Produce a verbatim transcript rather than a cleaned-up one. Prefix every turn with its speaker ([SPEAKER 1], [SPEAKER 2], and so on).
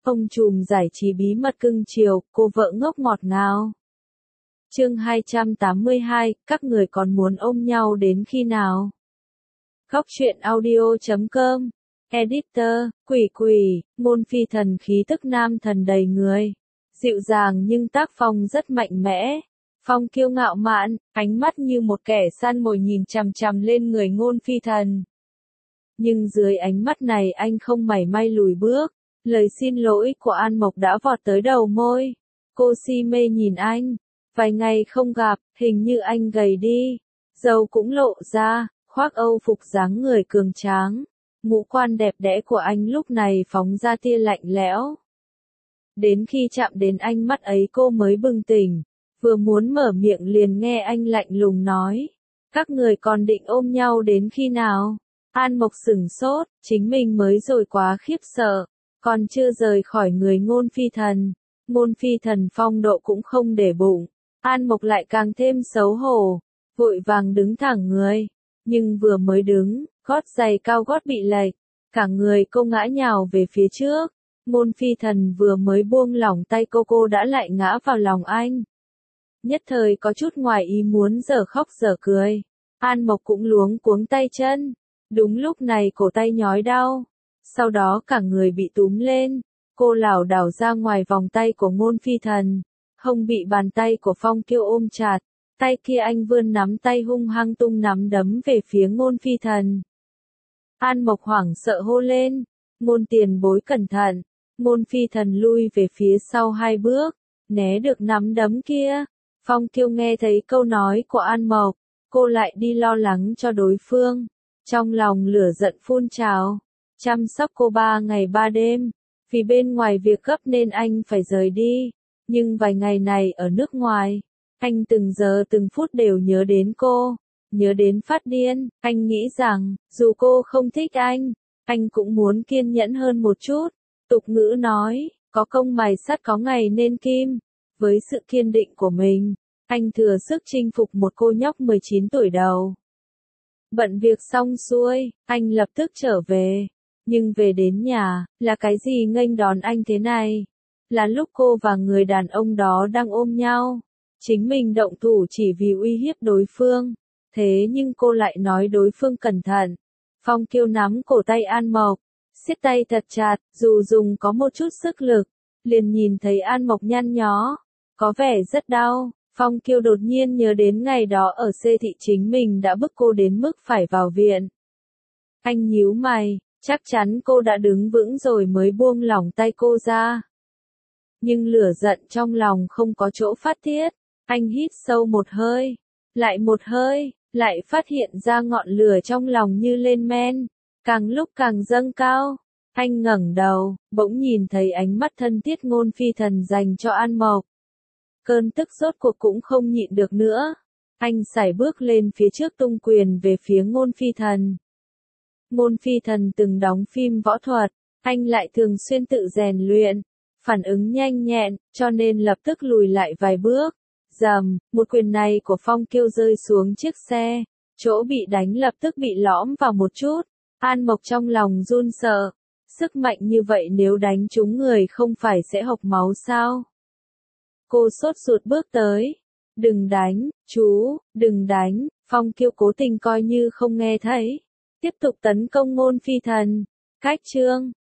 [SPEAKER 1] Ông trùm giải trí bí mật cưng chiều, cô vợ ngốc ngọt ngào. Chương hai trăm tám mươi hai, các người còn muốn ôm nhau đến khi nào? Góc truyện audio chấm com. Editor, Quỷ Quỷ, Ngôn Phi Thần khí tức nam thần đầy người. Dịu dàng nhưng tác phong rất mạnh mẽ. Phong kiêu ngạo mạn, ánh mắt như một kẻ săn mồi nhìn chằm chằm lên người Ngôn Phi Thần. Nhưng dưới ánh mắt này anh không mảy may lùi bước. Lời xin lỗi của An Mộc đã vọt tới đầu môi. Cô si mê nhìn anh. Vài ngày không gặp, hình như anh gầy đi. Râu cũng lộ ra, khoác âu phục dáng người cường tráng. Ngũ quan đẹp đẽ của anh lúc này phóng ra tia lạnh lẽo. Đến khi chạm đến ánh mắt ấy cô mới bừng tỉnh. Vừa muốn mở miệng liền nghe anh lạnh lùng nói. Các người còn định ôm nhau đến khi nào? An Mộc sửng sốt, chính mình mới rồi quá khiếp sợ. Còn chưa rời khỏi người Ngôn Phi Thần. Ngôn Phi Thần phong độ cũng không để bụng. An Mộc lại càng thêm xấu hổ. Vội vàng đứng thẳng người. Nhưng vừa mới đứng, gót giày cao gót bị lệch. Cả người cô ngã nhào về phía trước. Ngôn Phi Thần vừa mới buông lỏng tay cô cô đã lại ngã vào lòng anh. Nhất thời có chút ngoài ý muốn dở khóc dở cười. An Mộc cũng luống cuống tay chân. Đúng lúc này cổ tay nhói đau. Sau đó cả người bị túm lên. Cô lảo đảo ra ngoài vòng tay của Ngôn Phi Thần. Không bị bàn tay của Phong Kiêu ôm chặt. Tay kia anh vươn nắm tay hung hăng tung nắm đấm về phía Ngôn Phi Thần. An Mộc hoảng sợ hô lên. Ngôn tiền bối cẩn thận. Ngôn Phi Thần lui về phía sau hai bước. Né được nắm đấm kia. Phong Kiêu nghe thấy câu nói của An Mộc. Cô lại đi lo lắng cho đối phương. Trong lòng lửa giận phun trào. Chăm sóc cô ba ngày ba đêm. Vì bên ngoài việc gấp nên anh phải rời đi. Nhưng vài ngày này ở nước ngoài. Anh từng giờ từng phút đều nhớ đến cô. Nhớ đến phát điên. Anh nghĩ rằng, dù cô không thích anh, anh cũng muốn kiên nhẫn hơn một chút. Tục ngữ nói, có công mài sắt có ngày nên kim. Với sự kiên định của mình, anh thừa sức chinh phục một cô nhóc mười chín tuổi đầu. Bận việc xong xuôi, anh lập tức trở về. Nhưng về đến nhà, là cái gì nghênh đón anh thế này? Là lúc cô và người đàn ông đó đang ôm nhau. Chính mình động thủ chỉ vì uy hiếp đối phương. Thế nhưng cô lại nói đối phương cẩn thận. Phong Kiêu nắm cổ tay An Mộc. Siết tay thật chặt, dù dùng có một chút sức lực. Liền nhìn thấy An Mộc nhăn nhó. Có vẻ rất đau. Phong Kiêu đột nhiên nhớ đến ngày đó ở xê thị chính mình đã bức cô đến mức phải vào viện. Anh nhíu mày, chắc chắn cô đã đứng vững rồi mới buông lỏng tay cô ra. Nhưng lửa giận trong lòng không có chỗ phát tiết. Anh hít sâu một hơi, lại một hơi, lại phát hiện ra ngọn lửa trong lòng như lên men, càng lúc càng dâng cao. Anh ngẩng đầu, bỗng nhìn thấy ánh mắt thân thiết Ngôn Phi Thần dành cho An Mộc. Cơn tức rốt cuộc cũng không nhịn được nữa. Anh sải bước lên phía trước tung quyền về phía Ngôn Phi Thần. Ngôn Phi Thần từng đóng phim võ thuật, anh lại thường xuyên tự rèn luyện, phản ứng nhanh nhẹn, cho nên lập tức lùi lại vài bước. Rầm, một quyền này của Phong Kiêu rơi xuống chiếc xe, chỗ bị đánh lập tức bị lõm vào một chút. An Mộc trong lòng run sợ, sức mạnh như vậy nếu đánh trúng người không phải sẽ hộc máu sao? Cô sốt ruột bước tới. Đừng đánh, chú, đừng đánh. Phong Kiêu cố tình coi như không nghe thấy. Tiếp tục tấn công Ngôn Phi Thần. Cách chương,